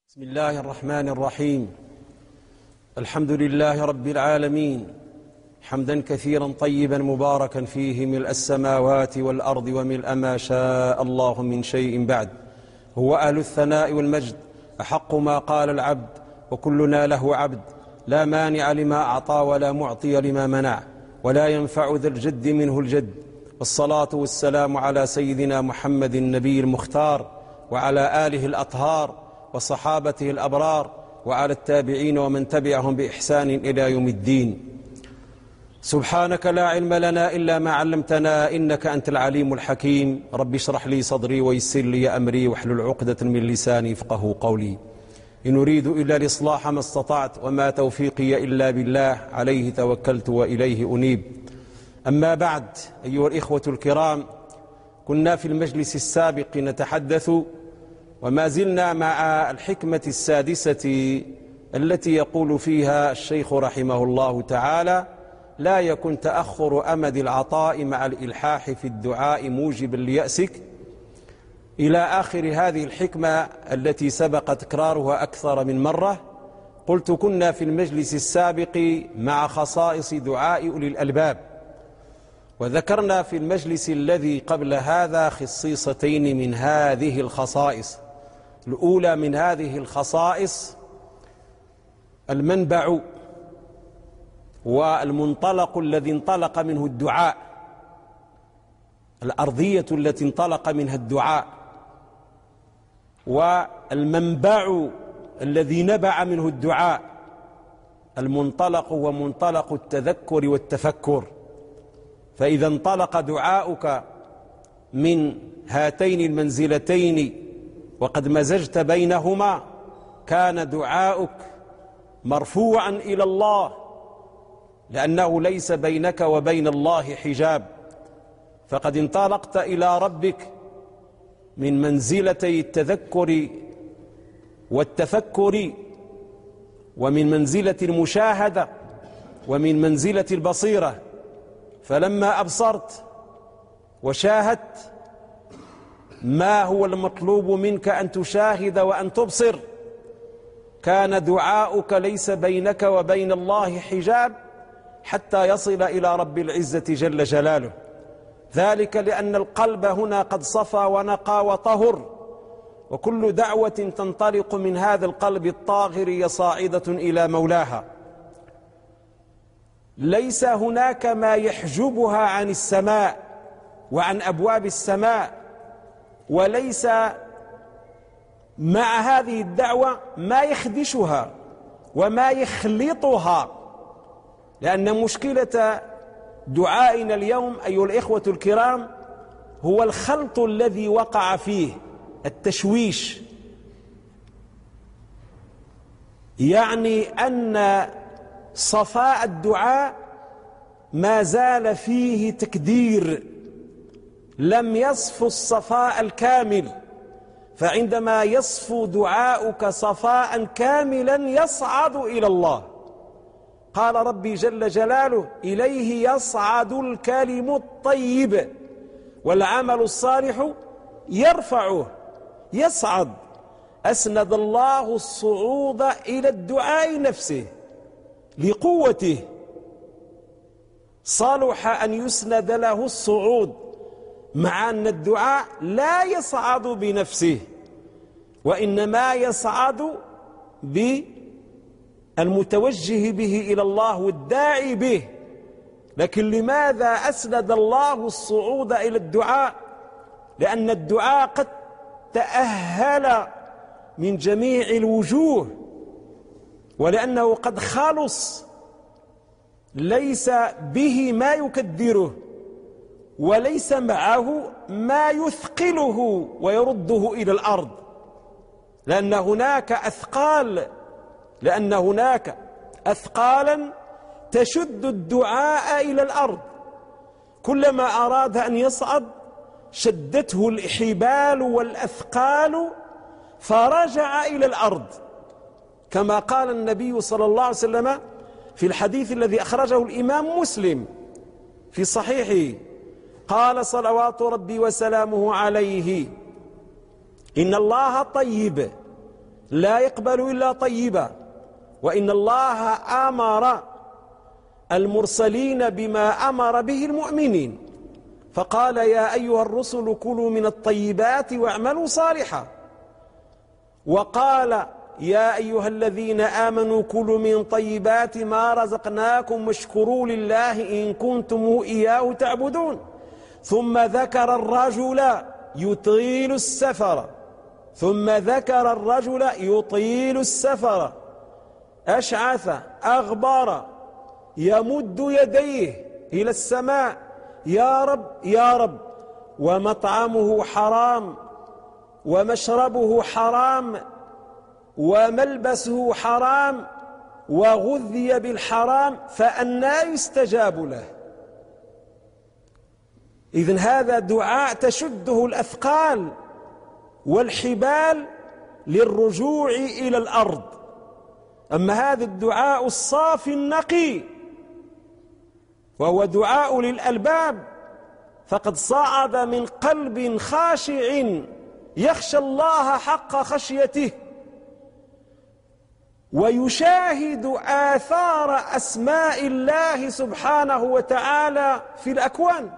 بسم الله الرحمن الرحيم. الحمد لله رب العالمين، حمدا كثيرا طيبا مباركا فيه ملء السماوات والأرض وملء ما شاء الله من شيء بعد. هو أهل الثناء والمجد، أحق ما قال العبد وكلنا له عبد، لا مانع لما أعطى ولا معطي لما منع، ولا ينفع ذا الجد منه الجد. والصلاة والسلام على سيدنا محمد النبي المختار، وعلى آله الأطهار وصحابته الأبرار، وعلى التابعين ومن تبعهم بإحسان إلى يوم الدين. سبحانك لا علم لنا إلا ما علمتنا، إنك أنت العليم الحكيم. رب اشرح لي صدري ويسر لي أمري واحلل عقدة من لساني يفقهوا قولي. إن أريد إلا الإصلاح ما استطعت، وما توفيقي إلا بالله، عليه توكلت وإليه أنيب. أما بعد، أيها الإخوة الكرام، كنا في المجلس السابق نتحدث وما زلنا مع الحكمة السادسة التي يقول فيها الشيخ رحمه الله تعالى: لا يكن تأخر أمد العطاء مع الإلحاح في الدعاء موجبا ليأسك، إلى آخر هذه الحكمة التي سبق تكرارها أكثر من مرة. قلت كنا في المجلس السابق مع خصائص دعاء أولي الألباب، وذكرنا في المجلس الذي قبل هذا خصيصتين من هذه الخصائص. الأولى من هذه الخصائص المنبع والمنطلق الذي انطلق منه الدعاء، الأرضية التي انطلق منها الدعاء، والمنبع الذي نبع منه الدعاء. المنطلق هو منطلق التذكر والتفكر. فإذا انطلق دعاؤك من هاتين المنزلتين وقد مزجت بينهما، كان دعاؤك مرفوعا إلى الله، لأنه ليس بينك وبين الله حجاب. فقد انطلقت إلى ربك من منزلتي التذكر والتفكر، ومن منزلة المشاهدة، ومن منزلة البصيرة. فلما أبصرت وشاهدت ما هو المطلوب منك أن تشاهد وأن تبصر، كان دعاؤك ليس بينك وبين الله حجاب حتى يصل إلى رب العزة جل جلاله. ذلك لأن القلب هنا قد صفى ونقى وطهر، وكل دعوة تنطلق من هذا القلب الطاهر هي صاعدة إلى مولاها. ليس هناك ما يحجبها عن السماء وعن أبواب السماء، وليس مع هذه الدعوة ما يخدشها وما يخلطها. لأن مشكلة دعائنا اليوم أيها الإخوة الكرام هو الخلط الذي وقع فيه، التشويش. يعني أن صفاء الدعاء ما زال فيه تكدير، لم يصف الصفاء الكامل. فعندما يصفو دعاؤك صفاء كاملا يصعد إلى الله. قال ربي جل جلاله: إليه يصعد الكلم الطيب والعمل الصالح يرفعه. يصعد، أسند الله الصعود إلى الدعاء نفسه لقوته، صلح أن يسند له الصعود، مع أن الدعاء لا يصعد بنفسه، وإنما يصعد بالمتوجه به إلى الله والداعي به. لكن لماذا أسند الله الصعود إلى الدعاء؟ لأن الدعاء قد تأهل من جميع الوجوه، ولأنه قد خلص، ليس به ما يكدره، وليس معه ما يثقله ويرده إلى الأرض. لأن هناك أثقالا تشد الدعاء إلى الأرض. كلما أراد أن يصعد شدته الحبال والأثقال فرجع إلى الأرض، كما قال النبي صلى الله عليه وسلم في الحديث الذي أخرجه الإمام مسلم في صحيحه. قال صلوات ربي وسلامه عليه: إن الله طيب لا يقبل إلا طيبا، وإن الله أمر المرسلين بما أمر به المؤمنين، فقال يا أيها الرسل كلوا من الطيبات واعملوا صالحا، وقال يا أيها الذين آمنوا كلوا من طيبات ما رزقناكم واشكروا لله إن كنتم إياه تعبدون. ثم ذكر الرجل يطيل السفر أشعث أغبر يمد يديه إلى السماء يا رب يا رب، ومطعمه حرام ومشربه حرام وملبسه حرام وغذي بالحرام فأنى يستجاب له. إذن هذا دعاء تشده الأثقال والحبال للرجوع إلى الأرض. أما هذا الدعاء الصافي النقي وهو دعاء للألباب فقد صعد من قلب خاشع يخشى الله حق خشيته ويشاهد آثار أسماء الله سبحانه وتعالى في الأكوان.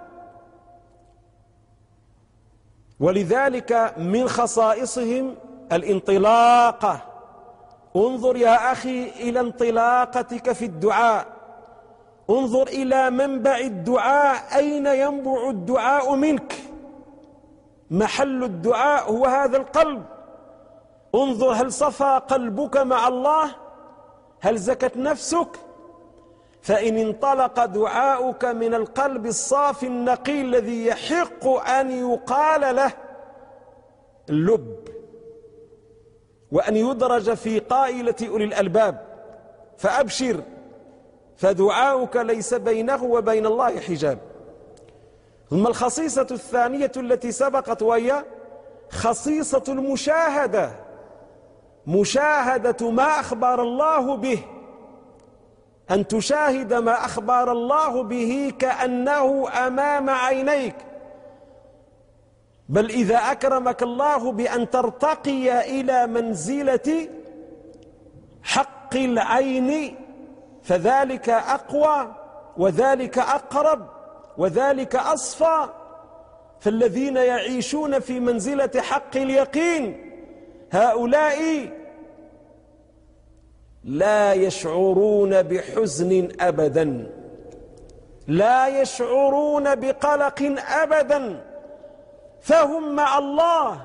ولذلك من خصائصهم الانطلاقة. انظر يا أخي إلى انطلاقتك في الدعاء، انظر إلى منبع الدعاء، أين ينبع الدعاء منك؟ محل الدعاء هو هذا القلب. انظر هل صفى قلبك مع الله؟ هل زكت نفسك؟ فإن انطلق دعاؤك من القلب الصافي النقي الذي يحق أن يقال له اللب وأن يدرج في قائلة أولي الألباب، فأبشر، فدعاؤك ليس بينه وبين الله حجاب. ثم الخصيصة الثانية التي سبقت وهي خصيصة المشاهدة، مشاهدة ما أخبر الله به، أن تشاهد ما أخبر الله به كأنه أمام عينيك. بل إذا أكرمك الله بأن ترتقي إلى منزلة حق العين فذلك أقوى وذلك أقرب وذلك أصفى. فالذين يعيشون في منزلة حق اليقين هؤلاء لا يشعرون بحزن أبدا، لا يشعرون بقلق أبدا، فهم مع الله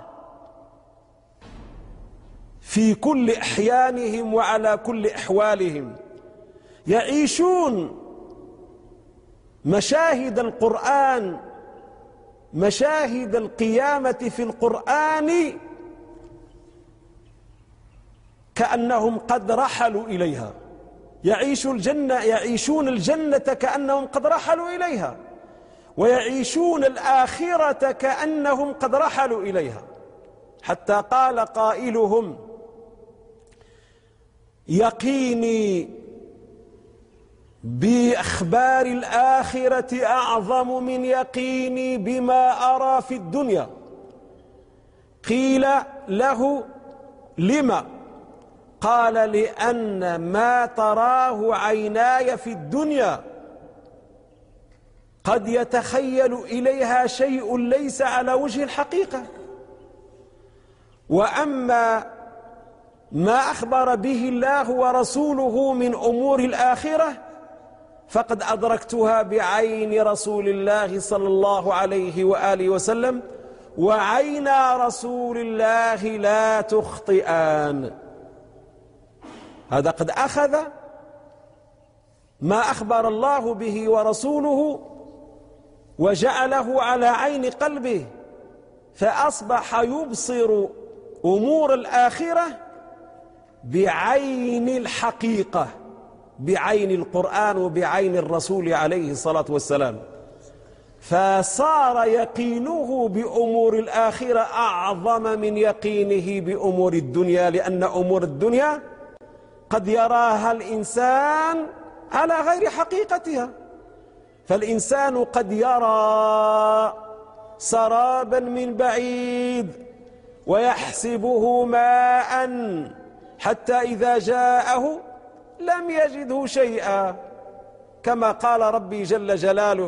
في كل أحيانهم وعلى كل أحوالهم، يعيشون مشاهد القرآن، مشاهد القيامة في القرآن كأنهم قد رحلوا إليها، يعيشون الجنة كأنهم قد رحلوا إليها، ويعيشون الآخرة كأنهم قد رحلوا إليها. حتى قال قائلهم يقيني بأخبار الآخرة أعظم من يقيني بما أرى في الدنيا. قيل له لما؟ قال لأن ما تراه عيناي في الدنيا قد يتخيل إليها شيء ليس على وجه الحقيقة، وأما ما أخبر به الله ورسوله من أمور الآخرة فقد أدركتها بعين رسول الله صلى الله عليه وآله وسلم، وعين رسول الله لا تخطئان. هذا قد أخذ ما أخبر الله به ورسوله وجعله على عين قلبه، فأصبح يبصر أمور الآخرة بعين الحقيقة، بعين القرآن وبعين الرسول عليه الصلاة والسلام. فصار يقينه بأمور الآخرة أعظم من يقينه بأمور الدنيا، لأن أمور الدنيا قد يراها الإنسان على غير حقيقتها. فالإنسان قد يرى سرابا من بعيد ويحسبه ماء حتى إذا جاءه لم يجده شيئا، كما قال ربي جل جلاله: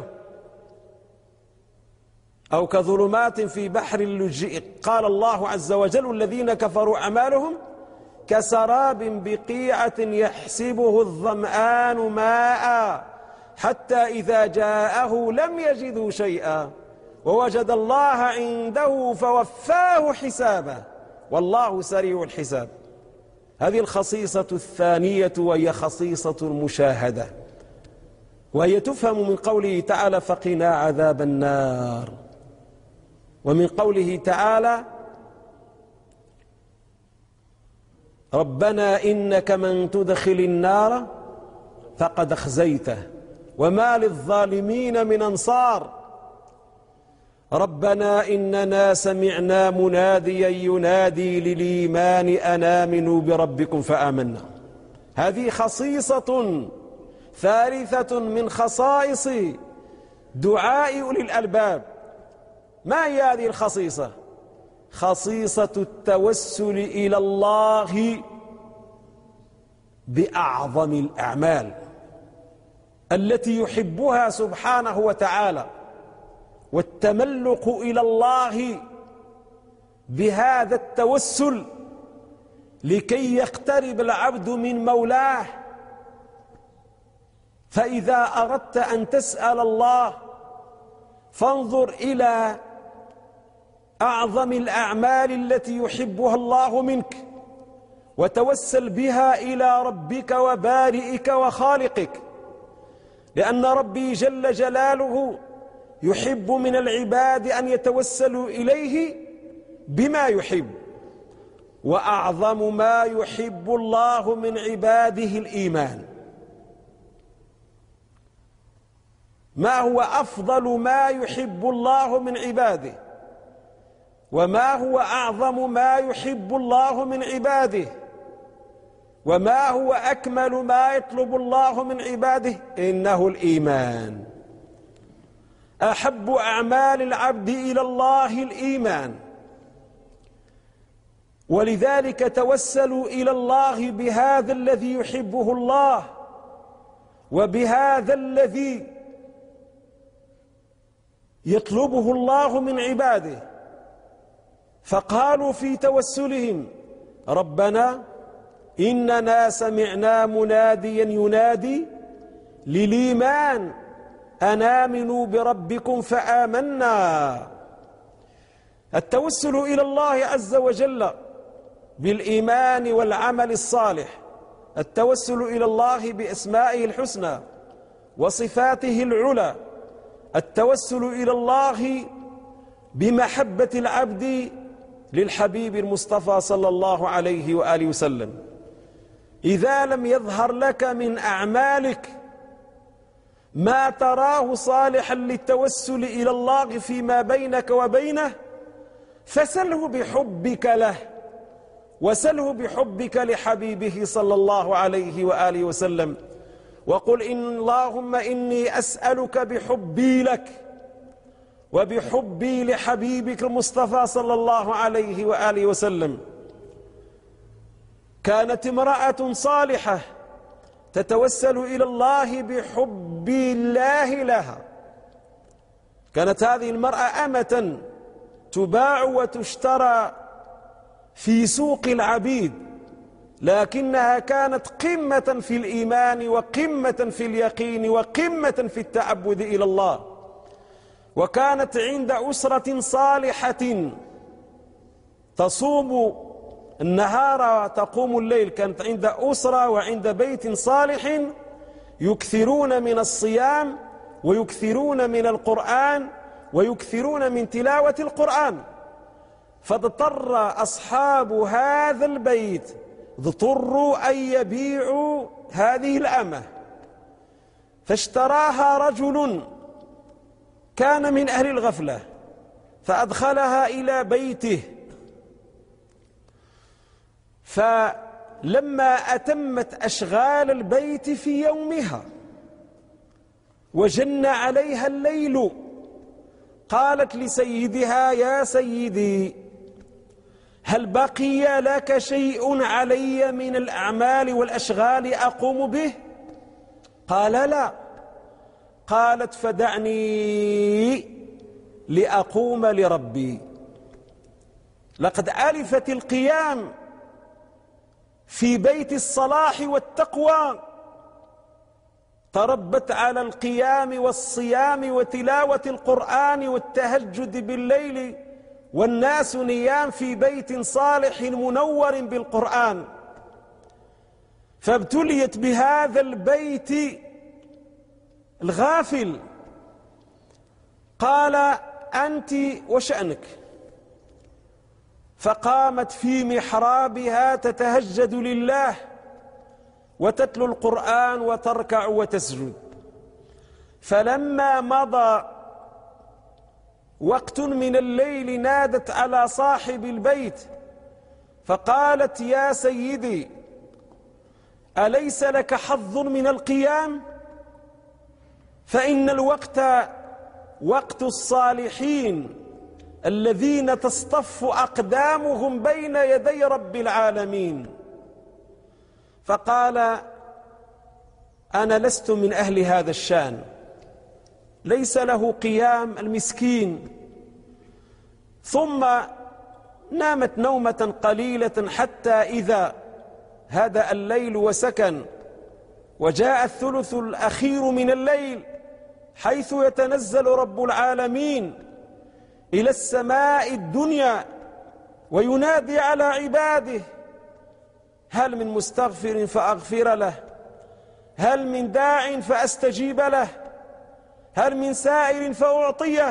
أو كظلمات في بحر اللجئ. قال الله عز وجل: الذين كفروا أعمالهم كسراب بقيعة يحسبه الظمآن ماء حتى إذا جاءه لم يجده شيئا ووجد الله عنده فوفاه حسابه والله سريع الحساب. هذه الخصيصة الثانية، وهي خصيصة المشاهدة، وهي تفهم من قوله تعالى: فقنا عذاب النار، ومن قوله تعالى: ربنا إنك من تدخل النار فقد أخزيته وما للظالمين من أنصار. ربنا إننا سمعنا مناديا ينادي للإيمان أن آمنوا بربكم فآمنا. هذه خصيصة ثالثة من خصائص دعاء أولي الألباب. ما هي هذه الخصيصة؟ خصيصة التوسل إلى الله بأعظم الأعمال التي يحبها سبحانه وتعالى، والتملق إلى الله بهذا التوسل لكي يقترب العبد من مولاه. فإذا أردت أن تسأل الله فانظر إلى أعظم الأعمال التي يحبها الله منك، وتوسل بها إلى ربك وبارئك وخالقك، لأن ربي جل جلاله يحب من العباد أن يتوسلوا إليه بما يحب. وأعظم ما يحب الله من عباده الإيمان. ما هو أفضل ما يحب الله من عباده؟ وما هو أعظم ما يحب الله من عباده؟ وما هو أكمل ما يطلب الله من عباده؟ إنه الإيمان. أحب أعمال العبد إلى الله الإيمان، ولذلك توسلوا إلى الله بهذا الذي يحبه الله وبهذا الذي يطلبه الله من عباده. فقالوا في توسلهم: ربنا إننا سمعنا مناديا ينادي للإيمان أن آمنوا بربكم فآمنا. التوسل إلى الله عز وجل بالإيمان والعمل الصالح، التوسل إلى الله بأسمائه الحسنى وصفاته العلى، التوسل إلى الله بمحبة العبد للحبيب المصطفى صلى الله عليه وآله وسلم. إذا لم يظهر لك من أعمالك ما تراه صالحا للتوسل إلى الله فيما بينك وبينه، فسله بحبك له، وسله بحبك لحبيبه صلى الله عليه وآله وسلم، وقل اللهم إني أسألك بحبي لك وبحبي لحبيبك المصطفى صلى الله عليه وآله وسلم. كانت امرأة صالحة تتوسل إلى الله بحب الله لها. كانت هذه المرأة أمة تباع وتشترى في سوق العبيد، لكنها كانت قمة في الإيمان وقمة في اليقين وقمة في التعبد إلى الله. وكانت عند أسرة صالحة تصوم النهار وتقوم الليل. كانت عند أسرة وعند بيت صالح يكثرون من الصيام ويكثرون من القرآن ويكثرون من تلاوة القرآن. فاضطر أصحاب هذا البيت اضطروا أن يبيعوا هذه الأمة، فاشتراها رجل كان من أهل الغفلة فأدخلها إلى بيته. فلما أتمت أشغال البيت في يومها وجن عليها الليل قالت لسيدها: يا سيدي، هل بقي لك شيء علي من الأعمال والأشغال أقوم به؟ قال لا. قالت فدعني لأقوم لربي. لقد ألفت القيام في بيت الصلاح والتقوى، تربت على القيام والصيام وتلاوة القرآن والتهجد بالليل والناس نيام في بيت صالح منور بالقرآن، فابتليت بهذا البيت الغافل. قال أنت وشأنك، فقامت في محرابها تتهجد لله وتتلو القرآن وتركع وتسجد. فلما مضى وقت من الليل نادت على صاحب البيت فقالت يا سيدي أليس لك حظ من القيام؟ فإن الوقت وقت الصالحين الذين تصطف أقدامهم بين يدي رب العالمين. فقال أنا لست من أهل هذا الشان، ليس له قيام المسكين. ثم نامت نومة قليلة حتى إذا هدأ الليل وسكن وجاء الثلث الأخير من الليل حيث يتنزل رب العالمين إلى السماء الدنيا وينادي على عباده هل من مستغفر فأغفر له، هل من داع فأستجيب له، هل من سائل فأعطيه.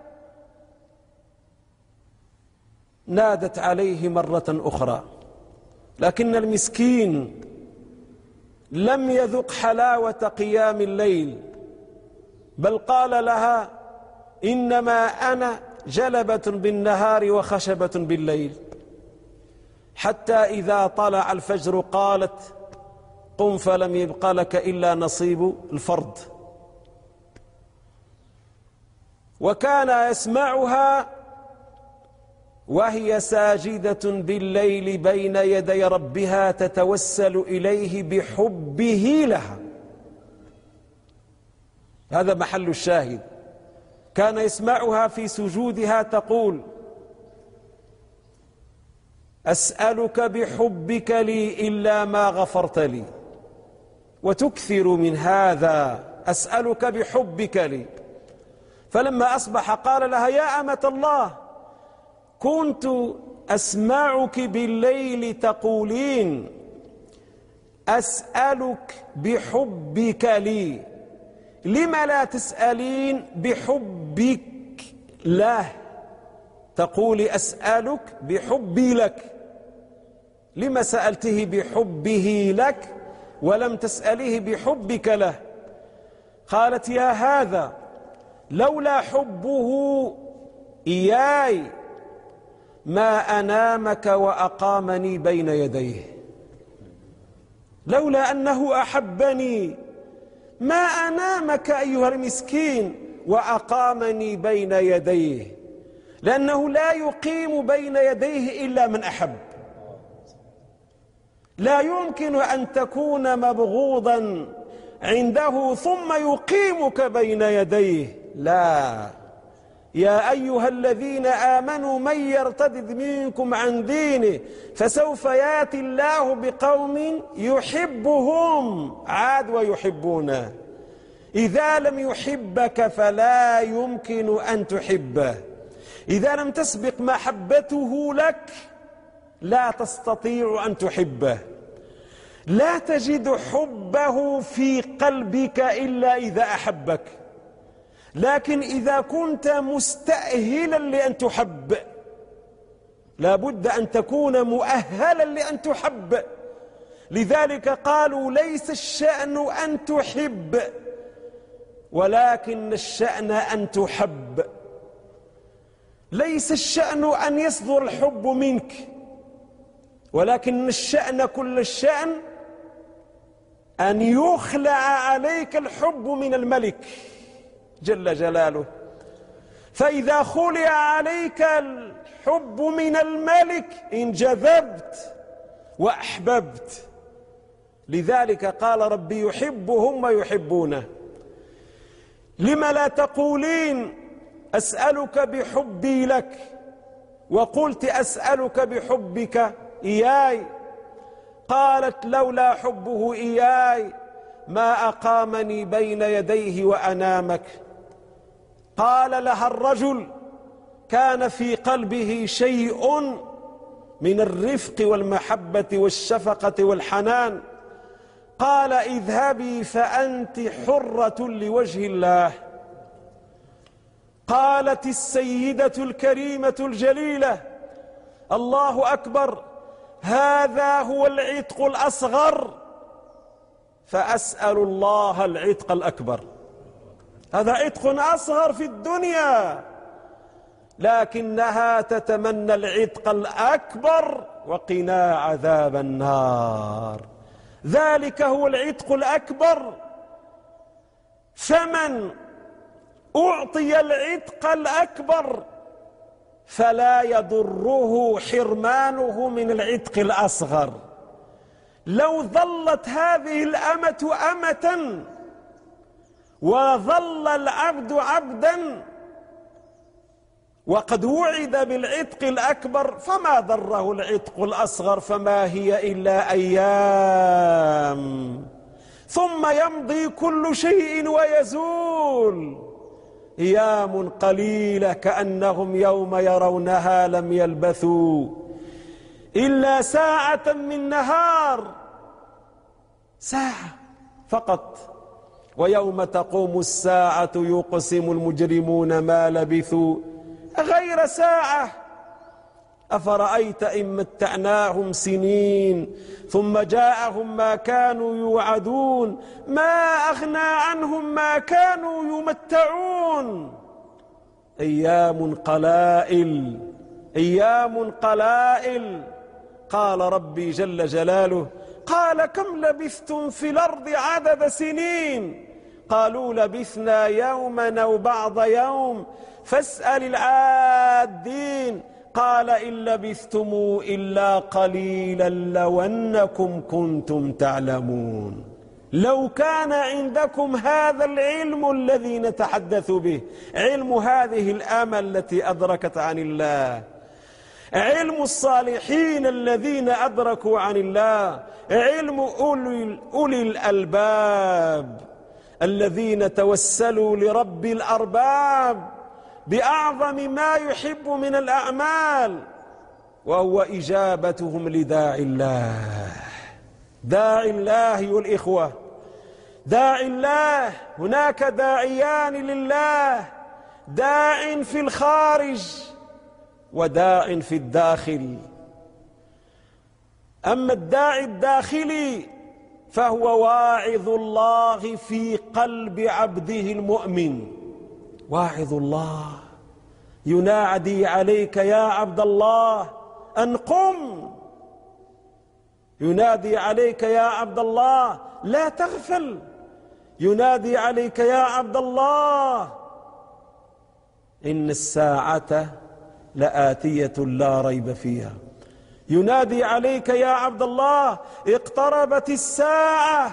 نادت عليه مرة أخرى، لكن المسكين لم يذق حلاوة قيام الليل، بل قال لها إنما أنا جلبة بالنهار وخشبة بالليل. حتى إذا طلع الفجر قالت قم فلم يبق لك إلا نصيب الفرد. وكان يسمعها وهي ساجدة بالليل بين يدي ربها تتوسل إليه بحبه لها. هذا محل الشاهد. كان يسمعها في سجودها تقول أسألك بحبك لي إلا ما غفرت لي، وتكثر من هذا أسألك بحبك لي. فلما أصبح قال لها يا أمة الله كنت أسمعك بالليل تقولين أسألك بحبك لي، لما لا تسألين بحبك له؟ تقولي أسألك بحبي لك، لما سألته بحبه لك ولم تسأليه بحبك له؟ قالت يا هذا لولا حبه إياي ما أنامك وأقامني بين يديه، لولا أنه أحبني ما أنامك أيها المسكين وأقامني بين يديه، لأنه لا يقيم بين يديه إلا من أحب. لا يمكن أن تكون مبغوضا عنده ثم يقيمك بين يديه، لا. يا أيها الذين آمنوا من يرتد منكم عن دينه فسوف يأتي الله بقوم يحبهم عاد ويحبونه. إذا لم يحبك فلا يمكن أن تحبه، إذا لم تسبق محبته لك لا تستطيع أن تحبه. لا تجد حبه في قلبك إلا إذا أحبك، لكن إذا كنت مستأهلا لأن تحب لابد أن تكون مؤهلا لأن تحب. لذلك قالوا ليس الشأن أن تحب ولكن الشأن أن تحب. ليس الشأن أن يصدر الحب منك، ولكن الشأن كل الشأن أن يخلع عليك الحب من الملك جل جلاله. فإذا خلع عليك الحب من الملك إن جذبت وأحببت. لذلك قال ربي يحبهم ويحبونه. لم لا تقولين أسألك بحبي لك وقلت أسألك بحبك إياي؟ قالت لولا حبه إياي ما أقامني بين يديه وأنامك. قال لها الرجل كان في قلبه شيء من الرفق والمحبة والشفقة والحنان، قال اذهبي فأنت حرة لوجه الله. قالت السيدة الكريمة الجليلة الله أكبر، هذا هو العتق الأصغر، فأسأل الله العتق الأكبر. هذا عتق أصغر في الدنيا، لكنها تتمنى العتق الأكبر وقنا عذاب النار. ذلك هو العتق الأكبر. فمن أعطي العتق الأكبر فلا يضره حرمانه من العتق الأصغر. لو ظلت هذه الأمة أمة وظل العبد عبدا وقد وعد بالعتق الأكبر فما ضره العتق الأصغر، فما هي إلا أيام ثم يمضي كل شيء ويزول. أيام قليلة كأنهم يوم يرونها لم يلبثوا إلا ساعة من نهار، ساعة فقط. ويوم تقوم الساعة يقسم المجرمون ما لبثوا غير ساعة. أفرأيت إن متعناهم سنين ثم جاءهم ما كانوا يوعدون ما أغنى عنهم ما كانوا يمتعون. أيام قلائل، أيام قلائل. قال ربي جل جلاله قال كم لبثتم في الأرض عدد سنين؟ قالوا لبثنا يوما أو بعض يوم فاسأل العادين. قال إن لبثتم إلا قليلا لو أنكم كنتم تعلمون. لو كان عندكم هذا العلم الذي نتحدث به، علم هذه الآمة التي أدركت عن الله، علم الصالحين الذين أدركوا عن الله، علم أولي الألباب الذين توسلوا لرب الأرباب بأعظم ما يحب من الأعمال، وهو إجابتهم لداعي الله. داعي الله والإخوة، داعي الله، هناك داعيان لله، داع في الخارج وداع في الداخل. أما الداعي الداخلي فهو واعظ الله في قلب عبده المؤمن. واعظ الله ينادي عليك يا عبد الله أن قم، ينادي عليك يا عبد الله لا تغفل، ينادي عليك يا عبد الله إن الساعة لآتية لا ريب فيها، ينادي عليك يا عبد الله اقتربت الساعة،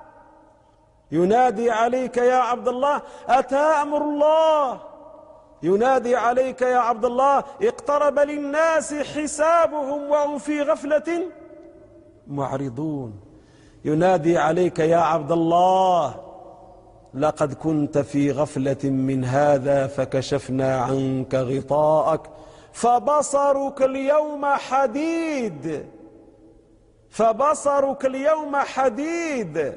ينادي عليك يا عبد الله أتى أمر الله، ينادي عليك يا عبد الله اقترب للناس حسابهم وهم في غفلة معرضون، ينادي عليك يا عبد الله لقد كنت في غفلة من هذا فكشفنا عنك غطاءك فبصرك اليوم حديد، فبصرك اليوم حديد.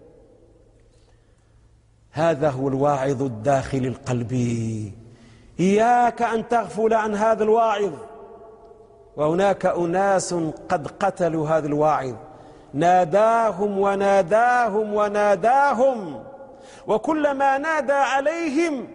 هذا هو الواعظ الداخلي القلبي. إياك أن تغفل عن هذا الواعظ. وهناك أناس قد قتلوا هذا الواعظ، ناداهم وناداهم وناداهم، وكلما نادى عليهم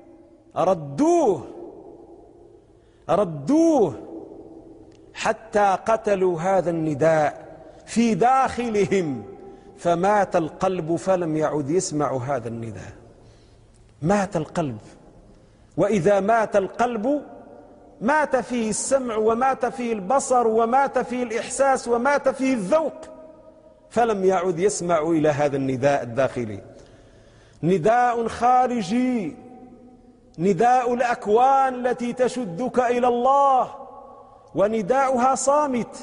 ردوه حتى قتلوا هذا النداء في داخلهم، فمات القلب فلم يعد يسمع هذا النداء. مات القلب، وإذا مات القلب مات فيه السمع ومات فيه البصر ومات فيه الإحساس ومات فيه الذوق، فلم يعد يسمع إلى هذا النداء الداخلي. نداء خارجي، نداء الأكوان التي تشدك إلى الله، ونداؤها صامت.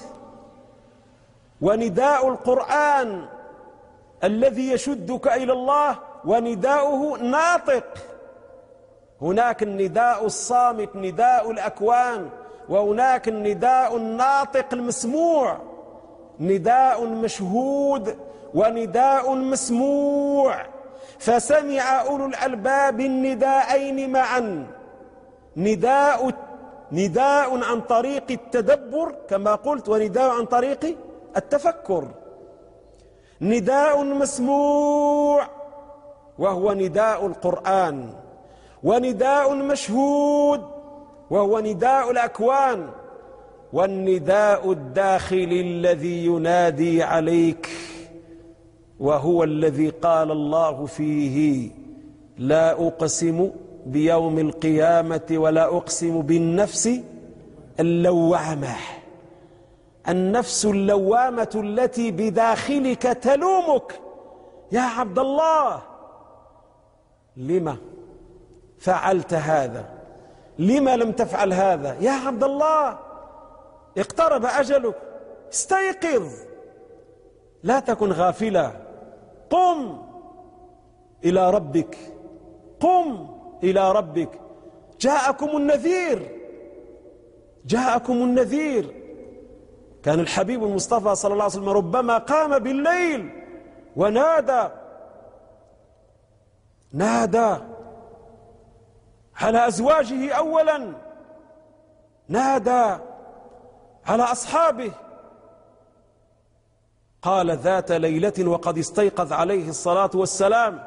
ونداء القرآن الذي يشدك إلى الله ونداؤه ناطق. هناك النداء الصامت نداء الأكوان، وهناك النداء الناطق المسموع، نداء مشهود ونداء مسموع. فسمع أولو الألباب النداءين معا، نداء عن طريق التدبر كما قلت، ونداء عن طريق التفكر. نداء مسموع وهو نداء القرآن، ونداء مشهود وهو نداء الأكوان، والنداء الداخلي الذي ينادي عليك وهو الذي قال الله فيه: لا أقسم بيوم القيامة ولا أقسم بالنفس اللوامة. النفس اللوامة التي بداخلك تلومك: يا عبد الله، لما فعلت هذا؟ لما لم تفعل هذا؟ يا عبد الله، اقترب أجلك، استيقظ، لا تكن غافلا، قم إلى ربك، قم إلى ربك. جاءكم النذير، جاءكم النذير. كان الحبيب المصطفى صلى الله عليه وسلم ربما قام بالليل ونادى على أزواجه أولا، نادى على أصحابه. قال ذات ليلة وقد استيقظ عليه الصلاة والسلام: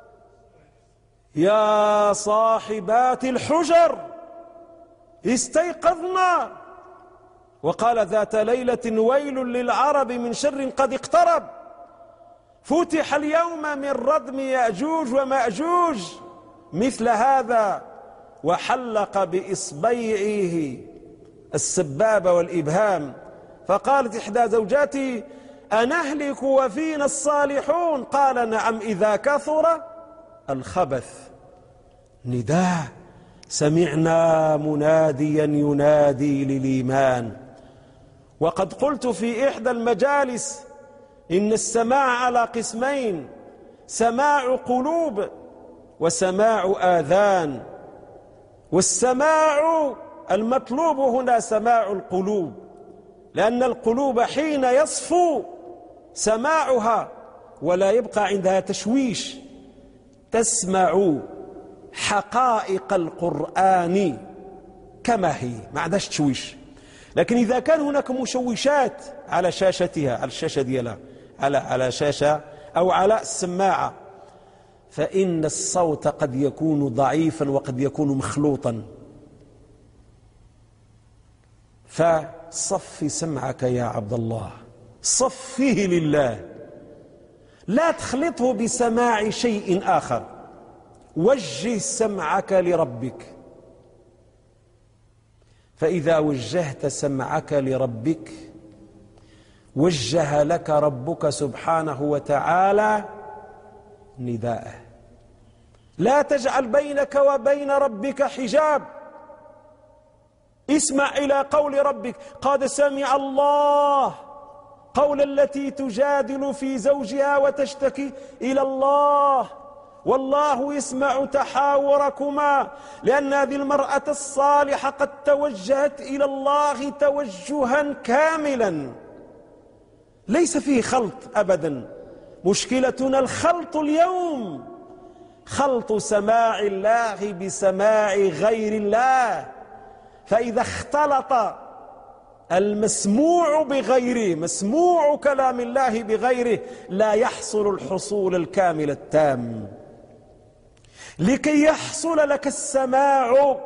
يا صاحبات الحجر استيقظنا. وقال ذات ليلة: ويل للعرب من شر قد اقترب، فتح اليوم من ردم يأجوج ومأجوج مثل هذا. وحلق بإصبعه السبابة والإبهام، فقالت إحدى زوجاتي: أنهلك وفينا الصالحون؟ قال: نعم إذا كثر الخبث. نداء، سمعنا مناديا ينادي للإيمان. وقد قلت في إحدى المجالس إن السماع على قسمين: سماع قلوب وسماع آذان. والسماع المطلوب هنا سماع القلوب، لأن القلوب حين يصفو سماعها ولا يبقى عندها تشويش تسمع حقائق القرآن كما هي، ما عندهاش تشويش. لكن إذا كان هناك مشوشات على شاشتها، على الشاشة ديالها، على شاشة أو على السماعة، فإن الصوت قد يكون ضعيفا وقد يكون مخلوطا. فصفي سمعك يا عبد الله، صفيه لله، لا تخلطه بسماع شيء آخر. وجه سمعك لربك، فإذا وجهت سمعك لربك وجه لك ربك سبحانه وتعالى نداءه. لا تجعل بينك وبين ربك حجاب، اسمع إلى قول ربك: قد سمع الله قول التي تجادل في زوجها وتشتكي إلى الله والله يسمع تحاوركما. لأن هذه المرأة الصالحة قد توجهت إلى الله توجها كاملا ليس فيه خلط أبدا. مشكلتنا الخلط اليوم، خلط سماع الله بسماع غير الله. فإذا اختلط المسموع بغيره، مسموع كلام الله بغيره، لا يحصل الحصول الكامل التام. لكي يحصل لك السماع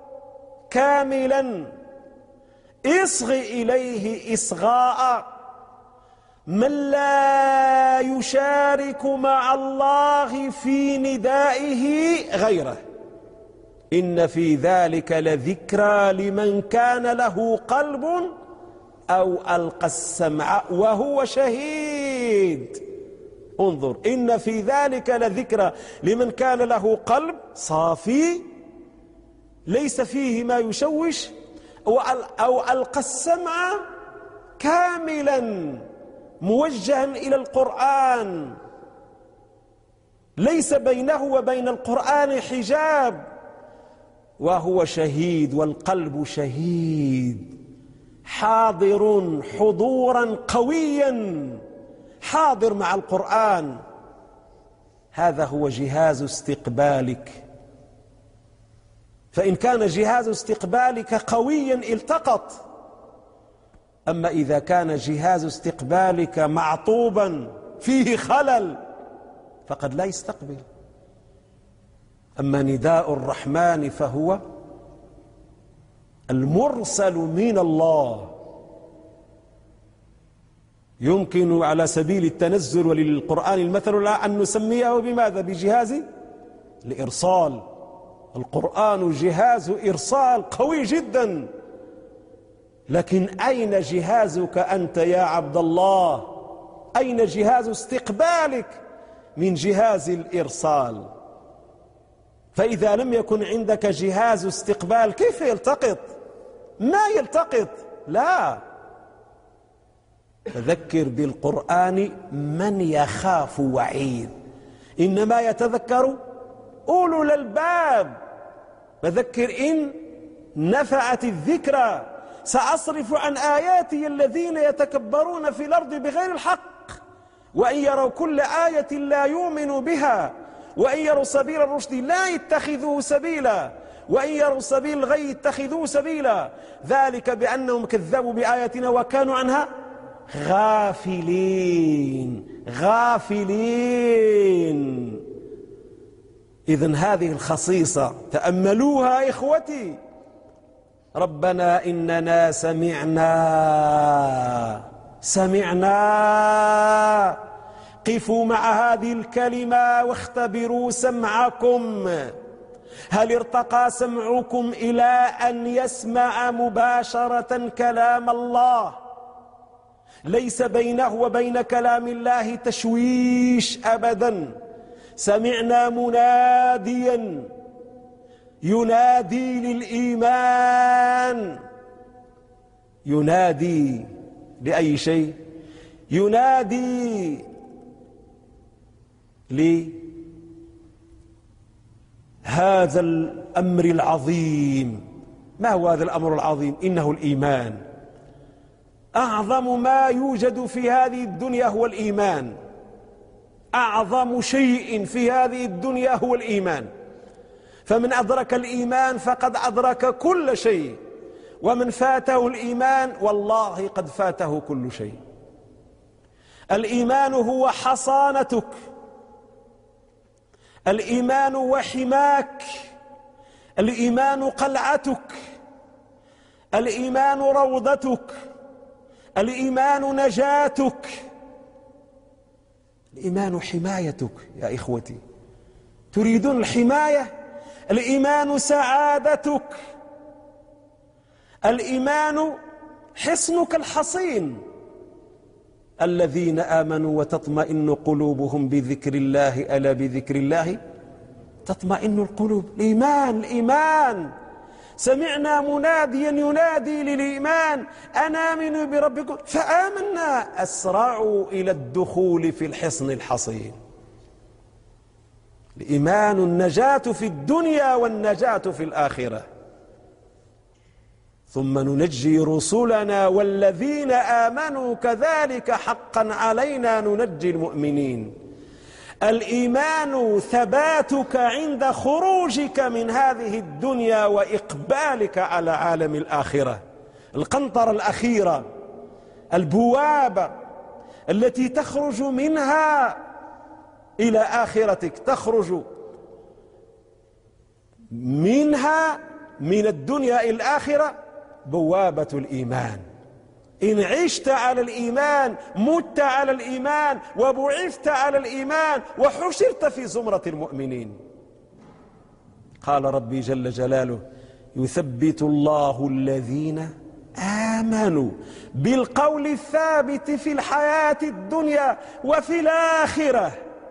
كاملا اصغ إليه إصغاء من لا يشارك مع الله في ندائه غيره. إن في ذلك لذكرى لمن كان له قلب أو ألقى السمع وهو شهيد. انظر، إن في ذلك لذكرى لمن كان له قلب صافي ليس فيه ما يشوش، أو ألقى السمع كاملا موجها إلى القرآن، ليس بينه وبين القرآن حجاب، وهو شهيد، والقلب شهيد حاضر حضورا قويا، حاضر مع القرآن. هذا هو جهاز استقبالك. فإن كان جهاز استقبالك قويا التقط، أما إذا كان جهاز استقبالك معطوبا فيه خلل فقد لا يستقبل. أما نداء الرحمن فهو المرسل من الله، يمكن على سبيل التنزل وللقرآن المثل لا أن نسميه بماذا؟ بجهاز الإرسال. القرآن جهاز إرسال قوي جدا، لكن أين جهازك أنت يا عبد الله؟ أين جهاز استقبالك من جهاز الإرسال؟ فإذا لم يكن عندك جهاز استقبال كيف يلتقط؟ ما يلتقط. لا، فذكر بالقرآن من يخاف وعيد، إنما يتذكر أولو الألباب. فذكر إن نفعت الذكرى. سأصرف عن آياتي الذين يتكبرون في الأرض بغير الحق وإن يروا كل آية لا يؤمنوا بها وإن يروا سبيل الرشد لا يتخذوه سبيلا وإن يروا سبيل الغي يتخذوه سبيلا، ذلك بأنهم كذبوا بآياتنا وكانوا عنها غافلين. إذن هذه الخصيصة تأملوها إخوتي. ربنا إننا سمعنا. قفوا مع هذه الكلمة واختبروا سمعكم. هل ارتقى سمعكم إلى أن يسمع مباشرة كلام الله ليس بينه وبين كلام الله تشويش أبدا؟ سمعنا مناديا ينادي للإيمان. ينادي لأي شيء؟ ينادي لهذا الأمر العظيم. ما هو هذا الأمر العظيم؟ إنه الإيمان. أعظم ما يوجد في هذه الدنيا هو الإيمان. أعظم شيء في هذه الدنيا هو الإيمان. فمن أدرك الإيمان فقد أدرك كل شيء، ومن فاته الإيمان والله قد فاته كل شيء. الإيمان هو حصانتك، الإيمان وحماك، الإيمان قلعتك، الإيمان روضتك، الإيمان نجاتك، الإيمان حمايتك. يا إخوتي، تريدون الحماية؟ الإيمان سعادتك، الإيمان حصنك الحصين. الذين آمنوا وتطمئن قلوبهم بذكر الله، ألا بذكر الله تطمئن القلوب. الإيمان. سمعنا مناديا ينادي للإيمان أن آمنوا بربكم فآمنا. أسرعوا إلى الدخول في الحصن الحصين. الإيمان النجاة في الدنيا والنجاة في الآخرة. ثم ننجي رسلنا والذين آمنوا كذلك حقا علينا ننجي المؤمنين. الإيمان ثباتك عند خروجك من هذه الدنيا وإقبالك على عالم الآخرة. القنطرة الأخيرة، البوابة التي تخرج منها إلى آخرتك، تخرج منها من الدنيا إلى الآخرة بوابة الإيمان. إن عشت على الإيمان مت على الإيمان وبعثت على الإيمان وحشرت في زمرة المؤمنين. قال ربي جل جلاله: يثبت الله الذين آمنوا بالقول الثابت في الحياة الدنيا وفي الآخرة.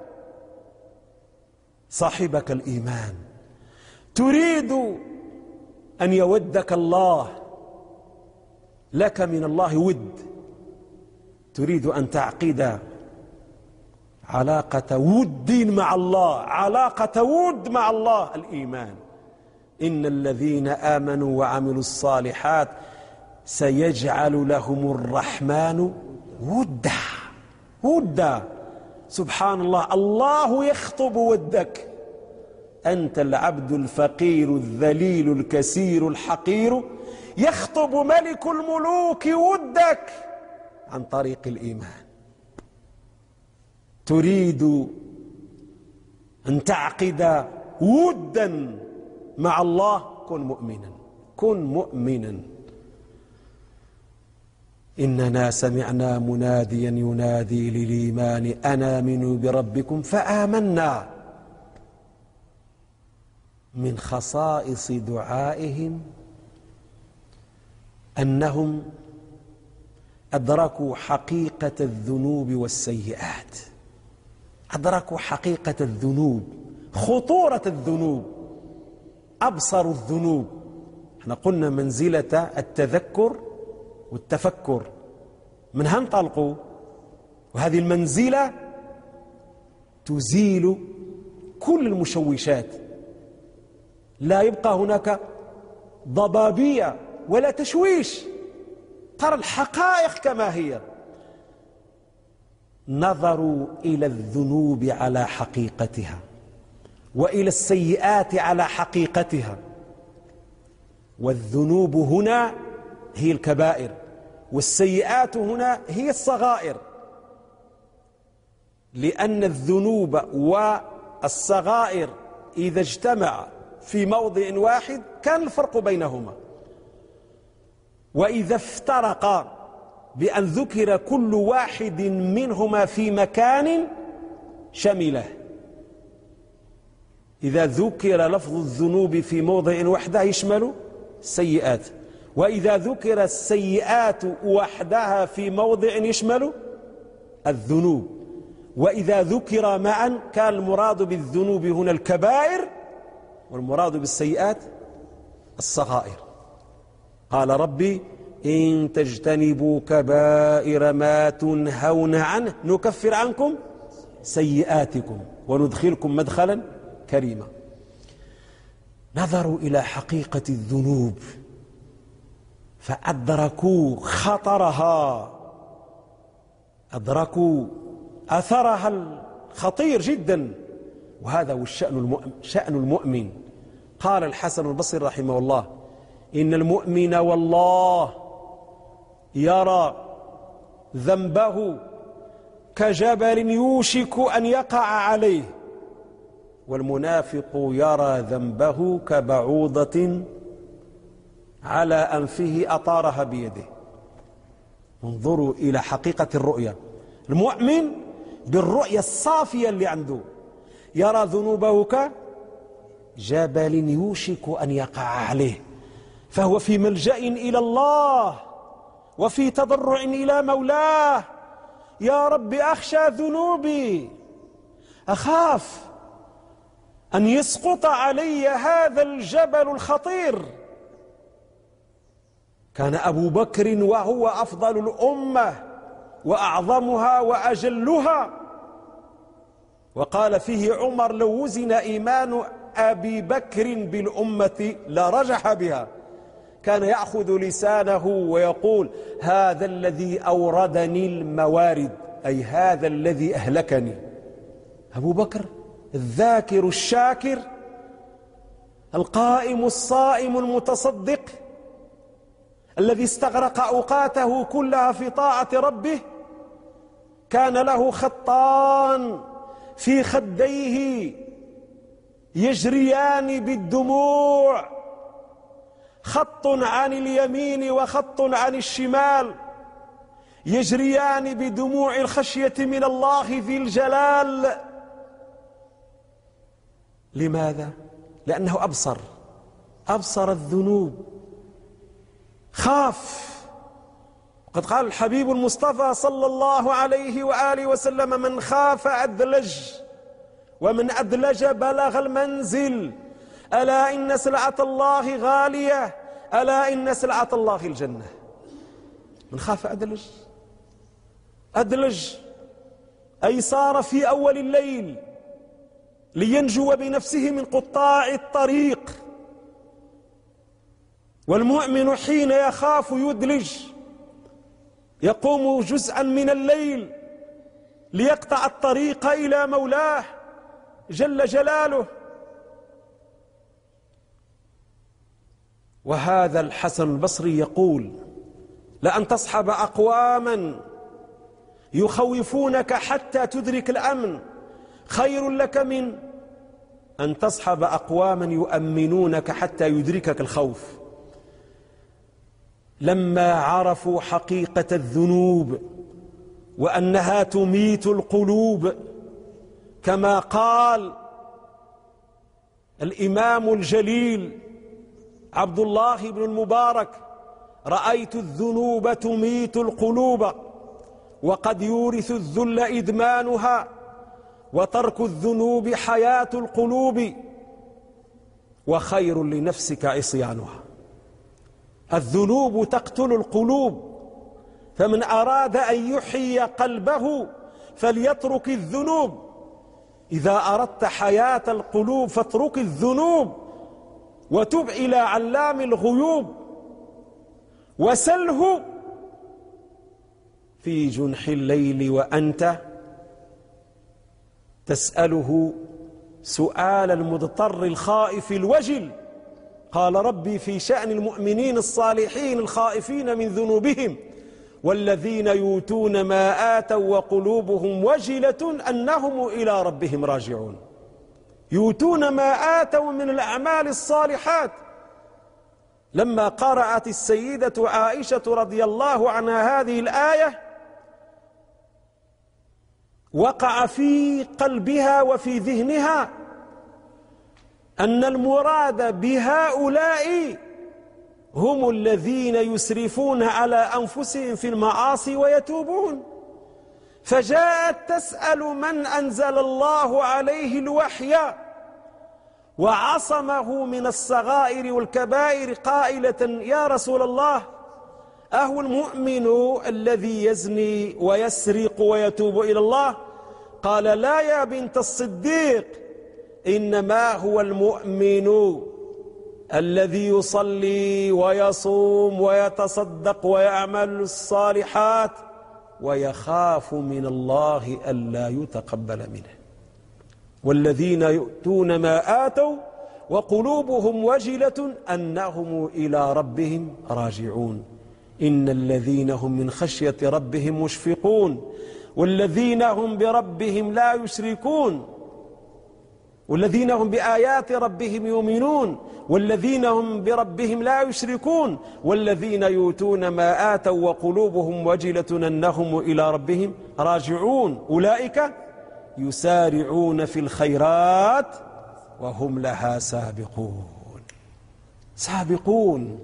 صاحبك الإيمان تريد أن يودك الله، لك من الله ود، تريد أن تعقد علاقة ود مع الله، علاقة ود مع الله، الإيمان. إن الذين آمنوا وعملوا الصالحات سيجعل لهم الرحمن ودا. ودا، سبحان الله، الله يخطب ودك. أنت العبد الفقير الذليل الكسير الحقير، يخطب ملك الملوك ودك عن طريق الإيمان. تريد أن تعقد ودا مع الله، كن مؤمنا، كن مؤمنا. إننا سمعنا مناديا ينادي للإيمان أن آمنوا بربكم فآمنا. من خصائص دعائهم أنهم أدركوا حقيقة الذنوب والسيئات، أدركوا حقيقة الذنوب، خطورة الذنوب، أبصروا الذنوب. احنا قلنا منزلة التذكر والتفكر، منها انطلقوا، وهذه المنزلة تزيل كل المشوشات، لا يبقى هناك ضبابية ولا تشويش، ترى الحقائق كما هي. نظروا إلى الذنوب على حقيقتها، وإلى السيئات على حقيقتها. والذنوب هنا هي الكبائر، والسيئات هنا هي الصغائر، لأن الذنوب والصغائر إذا اجتمع في موضع واحد كان الفرق بينهما، وإذا افترقا بأن ذكر كل واحد منهما في مكان شمله. إذا ذكر لفظ الذنوب في موضع وحده يشمل السيئات، وإذا ذكر السيئات وحدها في موضع يشمل الذنوب، وإذا ذكر معا كان المراد بالذنوب هنا الكبائر، والمراد بالسيئات الصغائر. قال ربي: إن تجتنبوا كبائر ما تنهون عنه نكفر عنكم سيئاتكم وندخلكم مدخلا كريما. نظروا إلى حقيقة الذنوب فأدركوا خطرها، أدركوا أثرها الخطير جدا، وهذا هو شأن المؤمن. قال الحسن البصري رحمه الله: إن المؤمن والله يرى ذنبه كجبل يوشك أن يقع عليه، والمنافق يرى ذنبه كبعوضة على أنفه أطارها بيده. انظروا إلى حقيقة الرؤية. المؤمن بالرؤية الصافية اللي عنده يرى ذنوبه كجبل يوشك أن يقع عليه، فهو في ملجأ إلى الله وفي تضرع إلى مولاه. يا رب أخشى ذنوبي، أخاف أن يسقط علي هذا الجبل الخطير. كان أبو بكر وهو أفضل الأمة وأعظمها وأجلها، وقال فيه عمر: لو وزن إيمان أبي بكر بالأمة لرجح بها. كان يأخذ لسانه ويقول: هذا الذي أوردني الموارد، أي هذا الذي أهلكني. أبو بكر الذاكر الشاكر القائم الصائم المتصدق الذي استغرق أوقاته كلها في طاعة ربه، كان له خطان في خديه يجريان بالدموع، خط عن اليمين وخط عن الشمال، يجريان بدموع الخشية من الله ذي الجلال. لماذا؟ لأنه أبصر الذنوب، خاف. وقد قال الحبيب المصطفى صلى الله عليه وآله وسلم: من خاف أدلج، ومن أدلج بلغ المنزل، ألا إن سلعة الله غالية، ألا إن سلعة الله الجنة. من خاف أدلج أي صار في أول الليل لينجو بنفسه من قطاع الطريق. والمؤمن حين يخاف يدلج، يقوم جزءا من الليل ليقطع الطريق إلى مولاه جل جلاله. وهذا الحسن البصري يقول: لأن تصحب أقواما يخوفونك حتى تدرك الأمن خير لك من أن تصحب أقواما يؤمنونك حتى يدركك الخوف. لما عرفوا حقيقة الذنوب وأنها تميت القلوب، كما قال الإمام الجليل عبد الله بن المبارك: رأيت الذنوب تميت القلوب، وقد يورث الذل إدمانها، وترك الذنوب حياة القلوب، وخير لنفسك عصيانها. الذنوب تقتل القلوب، فمن أراد أن يحيي قلبه فليترك الذنوب. إذا أردت حياة القلوب فاترك الذنوب وتب إلى علام الغيوب، وسله في جنح الليل وأنت تسأله سؤال المضطر الخائف الوجل. قال ربي في شأن المؤمنين الصالحين الخائفين من ذنوبهم: والذين يؤتون ما آتوا وقلوبهم وجلة أنهم إلى ربهم راجعون. يؤتون ما آتوا من الأعمال الصالحات. لما قرأت السيدة عائشة رضي الله عنها هذه الآية، وقع في قلبها وفي ذهنها أن المراد بهؤلاء هم الذين يسرفون على أنفسهم في المعاصي ويتوبون. فجاءت تسأل من أنزل الله عليه الوحي وعصمه من الصغائر والكبائر، قائلة: يا رسول الله، أهو المؤمن الذي يزني ويسرق ويتوب إلى الله؟ قال: لا يا بنت الصديق، إنما هو المؤمن الذي يصلي ويصوم ويتصدق ويعمل الصالحات ويخاف من الله ألا يتقبل منه. والذين يؤتون ما آتوا وقلوبهم وجلة أنهم إلى ربهم راجعون. إن الذين هم من خشية ربهم مشفقون، والذين هم بربهم لا يشركون، والذين هم بآيات ربهم يؤمنون، والذين هم بربهم لا يشركون، والذين يؤتون ما آتوا وقلوبهم وجلة أنهم إلى ربهم راجعون. أولئك يسارعون في الخيرات وهم لها سابقون.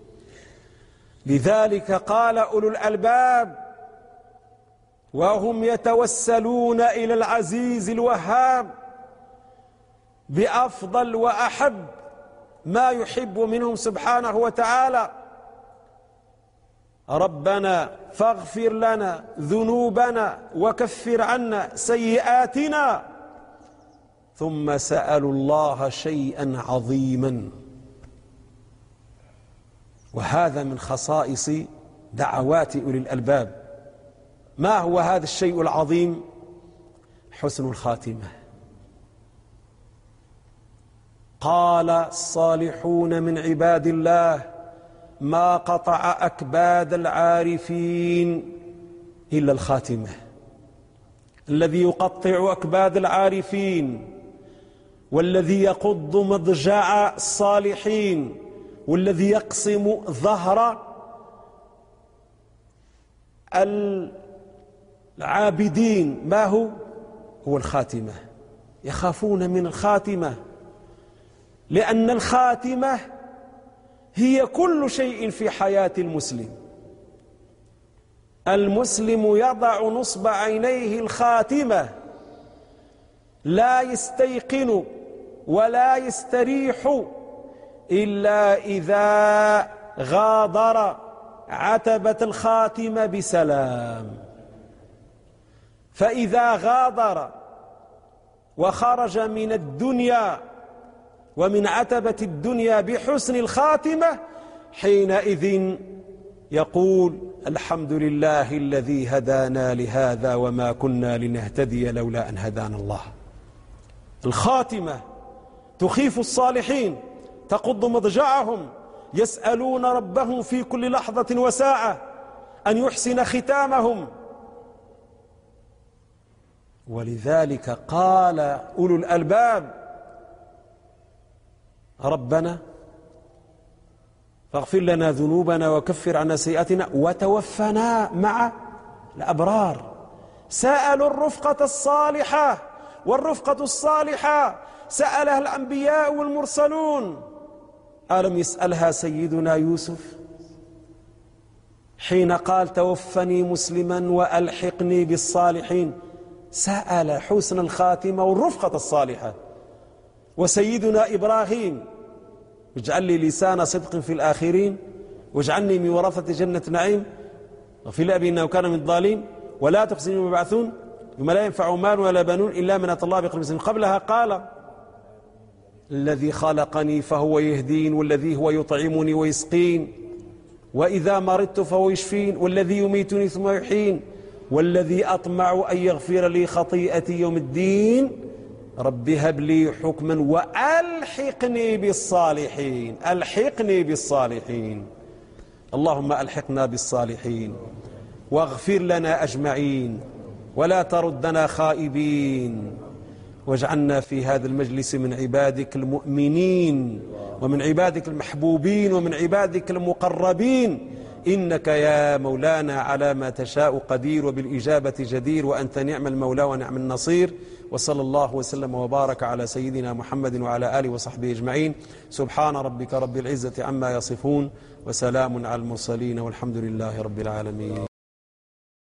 لذلك قال أولو الألباب وهم يتوسلون إلى العزيز الوهاب بأفضل وأحب ما يحب منهم سبحانه وتعالى: ربنا فاغفر لنا ذنوبنا وكفر عنا سيئاتنا. ثم سألوا الله شيئا عظيما، وهذا من خصائص دعوات أولي الألباب. ما هو هذا الشيء العظيم؟ حسن الخاتمة. قال الصالحون من عباد الله: ما قطع أكباد العارفين إلا الخاتمة. الذي يقطع أكباد العارفين، والذي يقض مضجع الصالحين، والذي يقسم ظهر العابدين، ما هو الخاتمة. يخافون من الخاتمة. لأن الخاتمة هي كل شيء في حياة المسلم. المسلم يضع نصب عينيه الخاتمة، لا يستيقن ولا يستريح إلا إذا غادر عتبة الخاتمة بسلام. فإذا غادر وخرج من الدنيا ومن عتبة الدنيا بحسن الخاتمة، حينئذ يقول: الحمد لله الذي هدانا لهذا وما كنا لنهتدي لولا أن هدانا الله. الخاتمة تخيف الصالحين، تقض مضجعهم، يسألون ربهم في كل لحظة وساعة أن يحسن ختامهم. ولذلك قال أولو الألباب: ربنا فاغفر لنا ذنوبنا وكفر عنا سيئاتنا وتوفنا مع الأبرار. سألوا الرفقة الصالحة، والرفقة الصالحة سألها الأنبياء والمرسلون. ألم يسألها سيدنا يوسف حين قال: توفني مسلما وألحقني بالصالحين؟ سأل حسن الخاتمة والرفقة الصالحة. وسيدنا إبراهيم: اجعل لي لسان صدق في الآخرين واجعلني من ورثة جنة نعيم واغفر لأبي إنه كان من الضالين ولا تخزني يوم يبعثون يوم لا ينفع مال ولا بنون إلا من أتى الله بقلب سليم. قبلها قال: الذي خلقني فهو يهدين، والذي هو يطعمني ويسقين، وإذا مرضت فهو يشفين، والذي يميتني ثم يحيين، والذي أطمع أن يغفر لي خطيئتي يوم الدين، رب هب لي حكما وألحقني بالصالحين. ألحقني بالصالحين. اللهم ألحقنا بالصالحين واغفر لنا أجمعين ولا تردنا خائبين، واجعلنا في هذا المجلس من عبادك المؤمنين ومن عبادك المحبوبين ومن عبادك المقربين، إنك يا مولانا على ما تشاء قدير وبالإجابة جدير، وأنت نعم المولى ونعم النصير. وصلى الله وسلم وبارك على سيدنا محمد وعلى آله وصحبه أجمعين. سبحان ربك رب العزة عما يصفون وسلام على المرسلين والحمد لله رب العالمين.